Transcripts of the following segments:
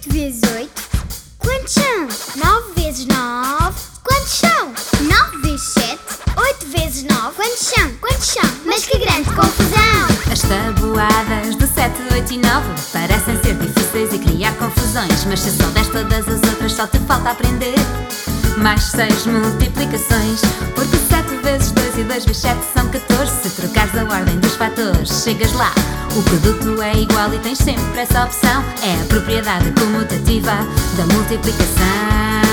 vezes 8, quantos são? 9 vezes 9, quantos são? 9 vezes 7, 8 vezes 9, quantos são? Quantos são? Mas que grande confusão! As tabuadas do 7, 8 e 9 parecem ser difíceis e criar confusões, mas se souberes todas as outras só te falta aprender mais 6 multiplicações, porque 7 vezes 2 e 2 vezes 7 são 14. Se trocares a ordem dos fatores, chegas lá. O produto é igual e tens sempre essa opção. É a propriedade comutativa da multiplicação.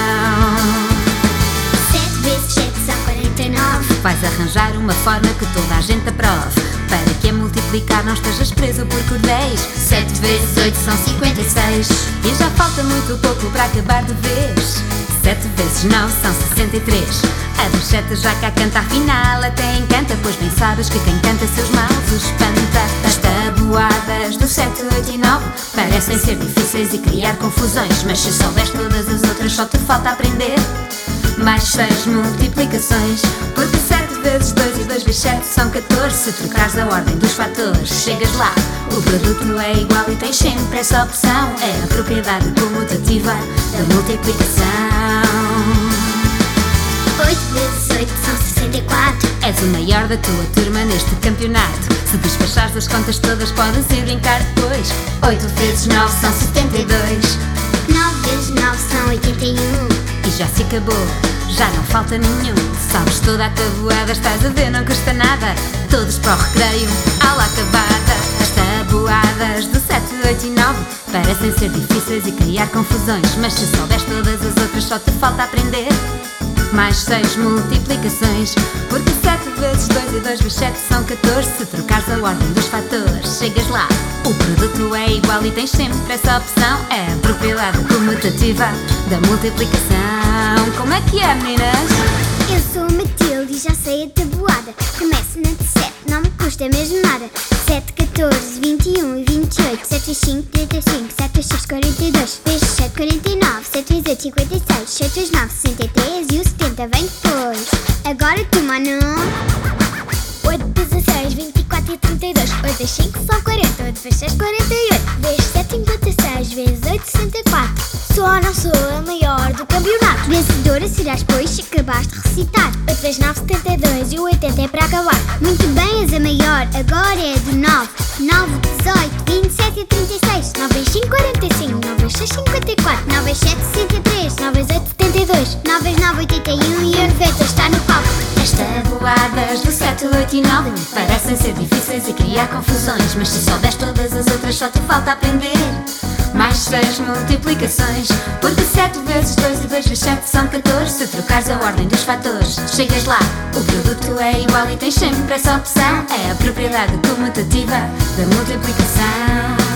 7 vezes 7 são 49. Vais arranjar uma forma que toda a gente aprove, para que a multiplicar não estejas preso por cordéis. 7 vezes 8 são 56 e já falta muito pouco para acabar de vez. 7 vezes 9 são 63. A dos 7 já cá canta, afinal até encanta, pois bem sabes que quem canta seus males espanta. As tabuadas do 7, 8 e 9 parecem ser difíceis e criar confusões, mas se souberes todas as outras só te falta aprender mais 6 multiplicações, porque 7 vezes 2 e 2 vezes 7 são 14. Se trocares a ordem dos fatores, chegas lá. O produto é igual e tens sempre essa opção. É a propriedade comutativa da multiplicação. 8 vezes 8 são 64. És o maior da tua turma neste campeonato. Se despachares as contas todas podes ir brincar depois. 8 vezes 9 são 72. 9 vezes 9 são 81. E já se acabou, já não falta nenhum. Sabes toda a tabuada, estás a ver, não custa nada. Todos para o recreio, aula acabada. As tabuadas do 7, 8 e 9 parecem ser difíceis e criar confusões, mas se souberes todas as outras só te falta aprender mais 6 multiplicações, porque 7 vezes 2 e 2 vezes 7 são 14. Se trocares a ordem dos fatores, chegas lá. O produto é igual e tens sempre essa opção. É a propriedade comutativa da multiplicação. Como é que é, meninas? Eu sou a Matilde e já sei a tabuada. Começa na de 7, não me custa mesmo nada. 7, 14, 21 e 28. 7 vezes 5, 35. 7 vezes 6, 42. Vezes 7, 49. 7 vezes 8, 56. 7 vezes 9, 63. E o 70 vem depois. Agora tu, Manu. 8 vezes 6, 24 e 32. 8 vezes 5 são 40. 8 vezes 6, 48. Vezes 7, 56. Vezes 8, 64. Sou ou não sou a maior do campeonato? Vencedora serás, pois, se acabaste de recitar. 8 vezes 9, 72 e o 80 é para acabar. Muito bem, és a maior, agora é de 9. 9, 18, 27 e 36. 9 vezes 5, 45. 9 vezes 6, 54. 9 vezes 7, 63. 9 vezes 8, 72. 9 vezes 9, 81 e o 90 está no palco. As tabuadas do 7, 8 e 9 parecem ser difíceis e criar confusões, mas se souberes todas as outras só te falta aprender mais 6 multiplicações, porque 7 vezes 2 e 2 vezes 7 são 14. Se trocares a ordem dos fatores, chegas lá. O produto é igual e tens sempre essa opção. É a propriedade comutativa da multiplicação.